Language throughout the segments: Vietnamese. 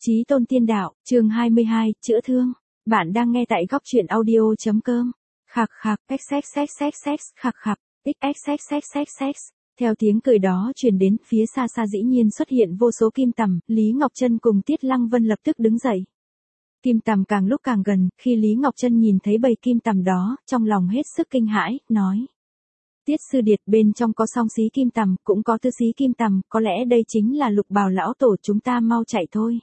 Chí tôn tiên đạo, chương 22, chữa thương. Bạn đang nghe tại góc truyện audio.com. Khạc khạc, xxxxxx, khạc khạc, xxxxxx. Theo tiếng cười đó truyền đến, phía xa xa dĩ nhiên xuất hiện vô số kim tằm, Lý Ngọc Trân cùng Tiết Lăng Vân lập tức đứng dậy. Kim tằm càng lúc càng gần, khi Lý Ngọc Trân nhìn thấy bầy kim tằm đó, trong lòng hết sức kinh hãi, nói. Tiết sư điệt, bên trong có song xí kim tằm, cũng có tư xí kim tằm, có lẽ đây chính là Lục Bào lão tổ, chúng ta mau chạy thôi.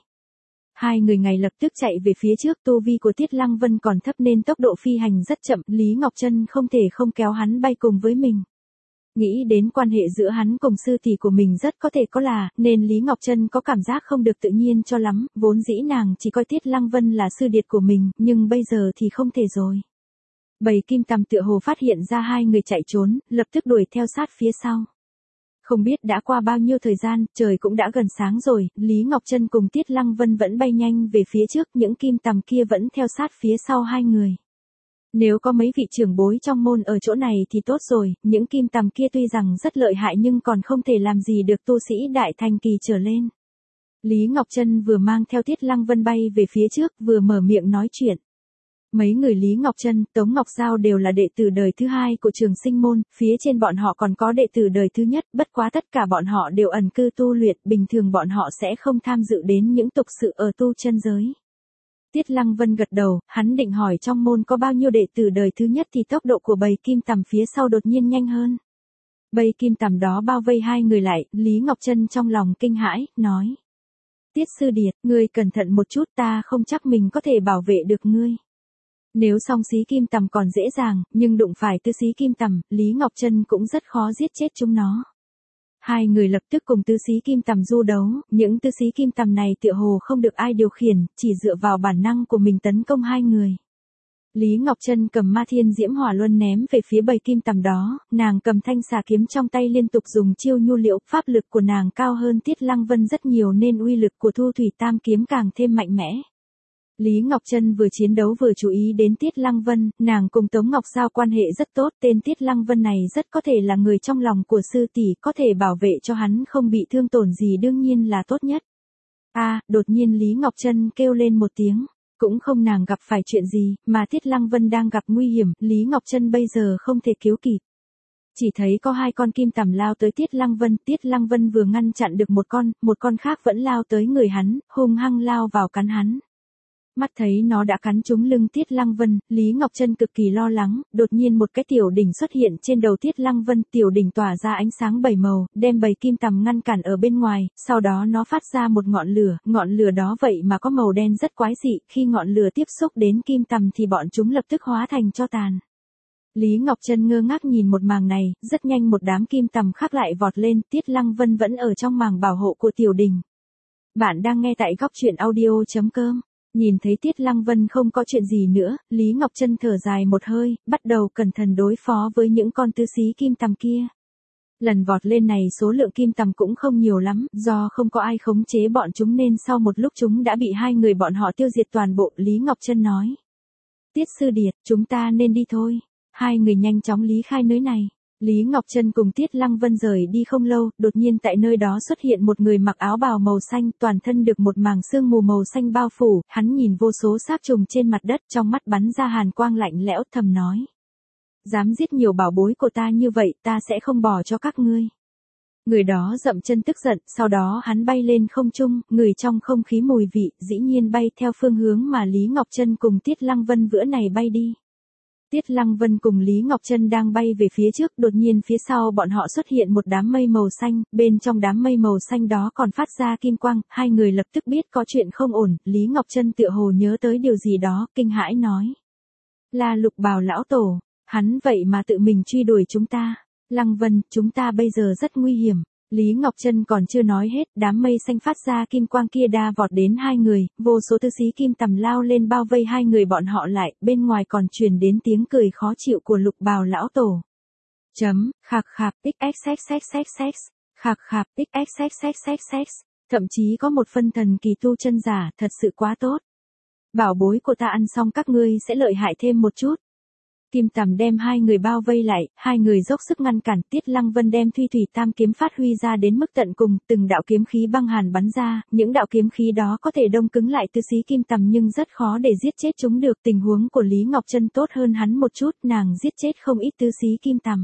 Hai người ngay lập tức chạy về phía trước, tu vi của Tiết Lăng Vân còn thấp nên tốc độ phi hành rất chậm, Lý Ngọc Trân không thể không kéo hắn bay cùng với mình. Nghĩ đến quan hệ giữa hắn cùng sư tỷ của mình rất có thể có là, nên Lý Ngọc Trân có cảm giác không được tự nhiên cho lắm, vốn dĩ nàng chỉ coi Tiết Lăng Vân là sư điệt của mình, nhưng bây giờ thì không thể rồi. Bầy kim tằm tựa hồ phát hiện ra hai người chạy trốn, lập tức đuổi theo sát phía sau. Không biết đã qua bao nhiêu thời gian, trời cũng đã gần sáng rồi, Lý Ngọc Trân cùng Tiết Lăng Vân vẫn bay nhanh về phía trước, những kim tằm kia vẫn theo sát phía sau hai người. Nếu có mấy vị trưởng bối trong môn ở chỗ này thì tốt rồi, những kim tằm kia tuy rằng rất lợi hại nhưng còn không thể làm gì được tu sĩ đại thành kỳ trở lên. Lý Ngọc Trân vừa mang theo Tiết Lăng Vân bay về phía trước, vừa mở miệng nói chuyện. Mấy người Lý Ngọc Trân, Tống Ngọc Giao đều là đệ tử đời thứ hai của Trường Sinh môn, phía trên bọn họ còn có đệ tử đời thứ nhất, bất quá tất cả bọn họ đều ẩn cư tu luyện, bình thường bọn họ sẽ không tham dự đến những tục sự ở tu chân giới. Tiết Lăng Vân gật đầu, hắn định hỏi trong môn có bao nhiêu đệ tử đời thứ nhất thì tốc độ của bầy kim tằm phía sau đột nhiên nhanh hơn. Bầy kim tằm đó bao vây hai người lại, Lý Ngọc Trân trong lòng kinh hãi, nói. Tiết sư điệt, ngươi cẩn thận một chút, ta không chắc mình có thể bảo vệ được ngươi. Nếu song xí kim tằm còn dễ dàng, nhưng đụng phải tư xí kim tằm, Lý Ngọc Trân cũng rất khó giết chết chúng nó. Hai người lập tức cùng tư xí kim tằm du đấu, những tư xí kim tằm này tựa hồ không được ai điều khiển, chỉ dựa vào bản năng của mình tấn công hai người. Lý Ngọc Trân cầm Ma Thiên Diễm Hỏa Luân ném về phía bầy kim tằm đó, nàng cầm thanh xà kiếm trong tay liên tục dùng chiêu nhu liễu, pháp lực của nàng cao hơn Tiết Lăng Vân rất nhiều nên uy lực của Thu Thủy Tam kiếm càng thêm mạnh mẽ. Lý Ngọc Trân vừa chiến đấu vừa chú ý đến Tiết Lăng Vân, nàng cùng Tống Ngọc Giao quan hệ rất tốt, tên Tiết Lăng Vân này rất có thể là người trong lòng của sư tỷ, có thể bảo vệ cho hắn không bị thương tổn gì đương nhiên là tốt nhất. Đột nhiên Lý Ngọc Trân kêu lên một tiếng, cũng không nàng gặp phải chuyện gì, mà Tiết Lăng Vân đang gặp nguy hiểm, Lý Ngọc Trân bây giờ không thể cứu kịp. Chỉ thấy có hai con kim tằm lao tới Tiết Lăng Vân vừa ngăn chặn được một con khác vẫn lao tới người hắn, hung hăng lao vào cắn hắn. Mắt thấy nó đã cắn trúng lưng Tiết Lăng Vân, Lý Ngọc Trân cực kỳ lo lắng, đột nhiên một cái tiểu đỉnh xuất hiện trên đầu Tiết Lăng Vân, tiểu đỉnh tỏa ra ánh sáng bảy màu, đem bầy kim tằm ngăn cản ở bên ngoài, sau đó nó phát ra một ngọn lửa đó vậy mà có màu đen rất quái dị, khi ngọn lửa tiếp xúc đến kim tằm thì bọn chúng lập tức hóa thành tro tàn. Lý Ngọc Trân ngơ ngác nhìn một màn này, rất nhanh một đám kim tằm khác lại vọt lên, Tiết Lăng Vân vẫn ở trong màng bảo hộ của tiểu đỉnh. Bạn đang nghe tại góc truyện audio.com. Nhìn thấy Tiết Lăng Vân không có chuyện gì nữa, Lý Ngọc Trân thở dài một hơi, bắt đầu cẩn thận đối phó với những con tư xí kim tằm kia. Lần vọt lên này số lượng kim tằm cũng không nhiều lắm, do không có ai khống chế bọn chúng nên sau một lúc chúng đã bị hai người bọn họ tiêu diệt toàn bộ, Lý Ngọc Trân nói. Tiết sư điệt, chúng ta nên đi thôi. Hai người nhanh chóng lý khai nơi này. Lý Ngọc Trân cùng Tiết Lăng Vân rời đi không lâu, đột nhiên tại nơi đó xuất hiện một người mặc áo bào màu xanh, toàn thân được một màng sương mù màu xanh bao phủ, hắn nhìn vô số xác trùng trên mặt đất, trong mắt bắn ra hàn quang lạnh lẽo, thầm nói. Dám giết nhiều bảo bối của ta như vậy, ta sẽ không bỏ cho các ngươi. Người đó dậm chân tức giận, sau đó hắn bay lên không trung, người trong không khí mùi vị, dĩ nhiên bay theo phương hướng mà Lý Ngọc Trân cùng Tiết Lăng Vân bữa này bay đi. Tiết Lăng Vân cùng Lý Ngọc Trân đang bay về phía trước, đột nhiên phía sau bọn họ xuất hiện một đám mây màu xanh, bên trong đám mây màu xanh đó còn phát ra kim quang, hai người lập tức biết có chuyện không ổn, Lý Ngọc Trân tựa hồ nhớ tới điều gì đó, kinh hãi nói. Là Lục Bào lão tổ, hắn vậy mà tự mình truy đuổi chúng ta. Lăng Vân, chúng ta bây giờ rất nguy hiểm. Lý Ngọc Trân còn chưa nói hết, đám mây xanh phát ra kim quang kia đa vọt đến hai người, vô số tư xí kim tằm lao lên bao vây hai người bọn họ lại, bên ngoài còn truyền đến tiếng cười khó chịu của Lục Bào lão tổ. Khạc khạc, xxxxxx, khạc khạc, xxxxxx, thậm chí có một phân thần kỳ tu chân giả, thật sự quá tốt. Bảo bối của ta ăn xong các ngươi sẽ lợi hại thêm một chút. Kim Tầm đem hai người bao vây lại, hai người dốc sức ngăn cản, Tiết Lăng Vân đem Thuy Thủy Tam kiếm phát huy ra đến mức tận cùng, từng đạo kiếm khí băng hàn bắn ra, những đạo kiếm khí đó có thể đông cứng lại tứ xí Kim Tầm nhưng rất khó để giết chết chúng được. Tình huống của Lý Ngọc Trân tốt hơn hắn một chút, nàng giết chết không ít tứ xí Kim Tầm.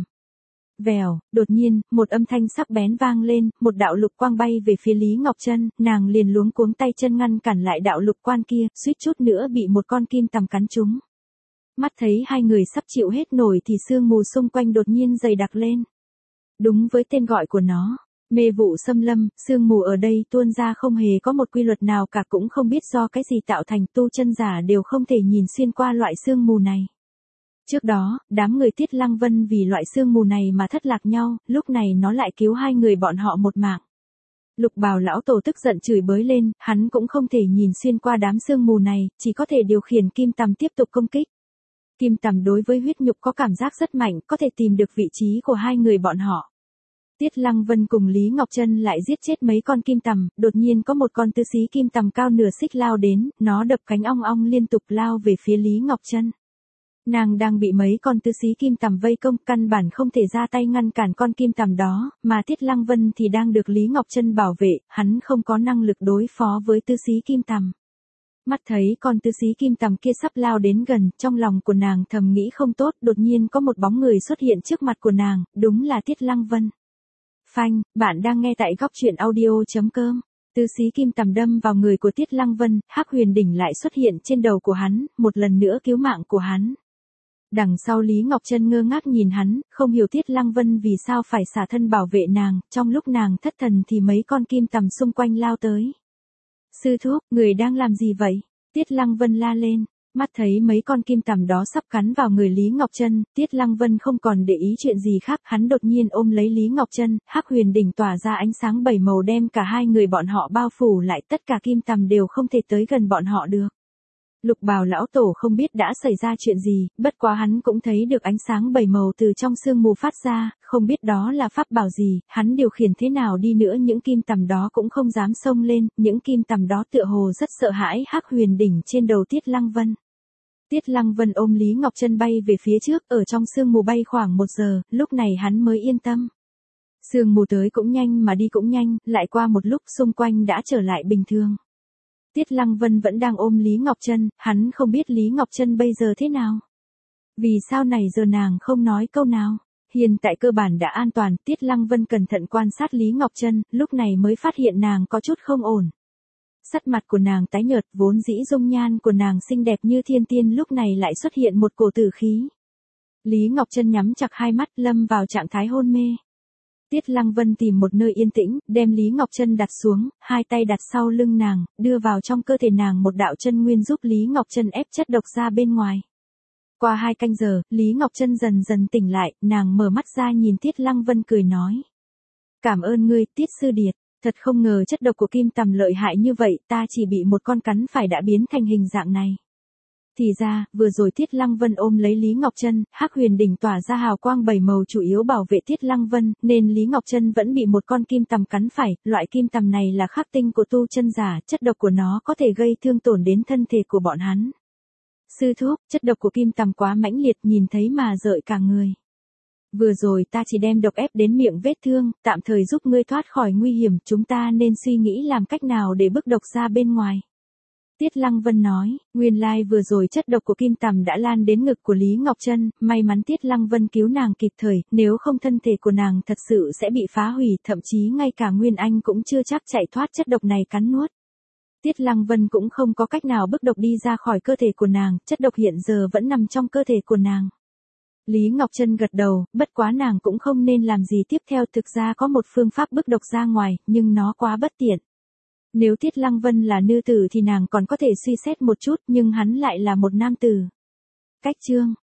Vèo, đột nhiên, một âm thanh sắc bén vang lên, một đạo lục quang bay về phía Lý Ngọc Trân, nàng liền luống cuống tay chân ngăn cản lại đạo lục quang kia, suýt chút nữa bị một con kim tằm cắn trúng. Mắt thấy hai người sắp chịu hết nổi thì sương mù xung quanh đột nhiên dày đặc lên. Đúng với tên gọi của nó, mê vụ xâm lâm, sương mù ở đây tuôn ra không hề có một quy luật nào cả, cũng không biết do cái gì tạo thành, tu chân giả đều không thể nhìn xuyên qua loại sương mù này. Trước đó, đám người Tiết Lăng Vân vì loại sương mù này mà thất lạc nhau, lúc này nó lại cứu hai người bọn họ một mạng. Lục Bào lão tổ tức giận chửi bới lên, hắn cũng không thể nhìn xuyên qua đám sương mù này, chỉ có thể điều khiển kim tằm tiếp tục công kích. Kim tằm đối với huyết nhục có cảm giác rất mạnh, có thể tìm được vị trí của hai người bọn họ. Tiết Lăng Vân cùng Lý Ngọc Trân lại giết chết mấy con kim tằm, đột nhiên có một con tứ xí kim tằm cao nửa xích lao đến, nó đập cánh ong ong liên tục lao về phía Lý Ngọc Trân. Nàng đang bị mấy con tứ xí kim tằm vây công, căn bản không thể ra tay ngăn cản con kim tằm đó, mà Tiết Lăng Vân thì đang được Lý Ngọc Trân bảo vệ, hắn không có năng lực đối phó với tứ xí kim tằm. Mắt thấy con tứ xí kim tằm kia sắp lao đến gần, trong lòng của nàng thầm nghĩ không tốt, đột nhiên có một bóng người xuất hiện trước mặt của nàng, đúng là Tiết Lăng Vân. Phanh, bạn đang nghe tại góc truyện audio.com. Tứ xí kim tằm đâm vào người của Tiết Lăng Vân, Hắc Huyền Đỉnh lại xuất hiện trên đầu của hắn, một lần nữa cứu mạng của hắn. Đằng sau Lý Ngọc Trân ngơ ngác nhìn hắn, không hiểu Tiết Lăng Vân vì sao phải xả thân bảo vệ nàng, trong lúc nàng thất thần thì mấy con kim tằm xung quanh lao tới. Sư thúc, người đang làm gì vậy? Tiết Lăng Vân la lên, mắt thấy mấy con kim tằm đó sắp cắn vào người Lý Ngọc Trân, Tiết Lăng Vân không còn để ý chuyện gì khác, hắn đột nhiên ôm lấy Lý Ngọc Trân, Hắc Huyền Đỉnh tỏa ra ánh sáng bảy màu đem cả hai người bọn họ bao phủ lại, tất cả kim tằm đều không thể tới gần bọn họ được. Lục Bào lão tổ không biết đã xảy ra chuyện gì, bất quá hắn cũng thấy được ánh sáng bảy màu từ trong sương mù phát ra, không biết đó là pháp bảo gì, hắn điều khiển thế nào đi nữa những kim tằm đó cũng không dám xông lên, những kim tằm đó tựa hồ rất sợ hãi Hắc Huyền Đỉnh trên đầu Tiết Lăng Vân. Tiết Lăng Vân ôm Lý Ngọc Trân bay về phía trước, ở trong sương mù bay khoảng 1 giờ, lúc này hắn mới yên tâm. Sương mù tới cũng nhanh mà đi cũng nhanh, lại qua một lúc xung quanh đã trở lại bình thường. Tiết Lăng Vân vẫn đang ôm Lý Ngọc Trân, hắn không biết Lý Ngọc Trân bây giờ thế nào. Vì sao này giờ nàng không nói câu nào? Hiện tại cơ bản đã an toàn, Tiết Lăng Vân cẩn thận quan sát Lý Ngọc Trân, lúc này mới phát hiện nàng có chút không ổn. Sắc mặt của nàng tái nhợt, vốn dĩ dung nhan của nàng xinh đẹp như thiên tiên lúc này lại xuất hiện một cổ tử khí. Lý Ngọc Trân nhắm chặt hai mắt lâm vào trạng thái hôn mê. Tiết Lăng Vân tìm một nơi yên tĩnh, đem Lý Ngọc Trân đặt xuống, hai tay đặt sau lưng nàng, đưa vào trong cơ thể nàng một đạo chân nguyên giúp Lý Ngọc Trân ép chất độc ra bên ngoài. Qua 2 canh giờ, Lý Ngọc Trân dần dần tỉnh lại, nàng mở mắt ra nhìn Tiết Lăng Vân cười nói. Cảm ơn ngươi, Tiết Sư Điệt, thật không ngờ chất độc của kim tằm lợi hại như vậy, ta chỉ bị một con cắn phải đã biến thành hình dạng này. Thì ra, vừa rồi Tiết Lăng Vân ôm lấy Lý Ngọc Trân, Hắc Huyền Đỉnh tỏa ra hào quang 7 màu chủ yếu bảo vệ Tiết Lăng Vân, nên Lý Ngọc Trân vẫn bị một con kim tằm cắn phải, loại kim tằm này là khắc tinh của tu chân giả, chất độc của nó có thể gây thương tổn đến thân thể của bọn hắn. Sư thúc, chất độc của kim tằm quá mãnh liệt, nhìn thấy mà rợn cả người. Vừa rồi ta chỉ đem độc ép đến miệng vết thương, tạm thời giúp ngươi thoát khỏi nguy hiểm, chúng ta nên suy nghĩ làm cách nào để bức độc ra bên ngoài. Tiết Lăng Vân nói, nguyên lai vừa rồi chất độc của kim tằm đã lan đến ngực của Lý Ngọc Trân, may mắn Tiết Lăng Vân cứu nàng kịp thời, nếu không thân thể của nàng thật sự sẽ bị phá hủy, thậm chí ngay cả Nguyên Anh cũng chưa chắc chạy thoát chất độc này cắn nuốt. Tiết Lăng Vân cũng không có cách nào bức độc đi ra khỏi cơ thể của nàng, chất độc hiện giờ vẫn nằm trong cơ thể của nàng. Lý Ngọc Trân gật đầu, bất quá nàng cũng không nên làm gì tiếp theo, thực ra có một phương pháp bức độc ra ngoài, nhưng nó quá bất tiện. Nếu Tiết Lăng Vân là nữ tử thì nàng còn có thể suy xét một chút, nhưng hắn lại là một nam tử. Cách chương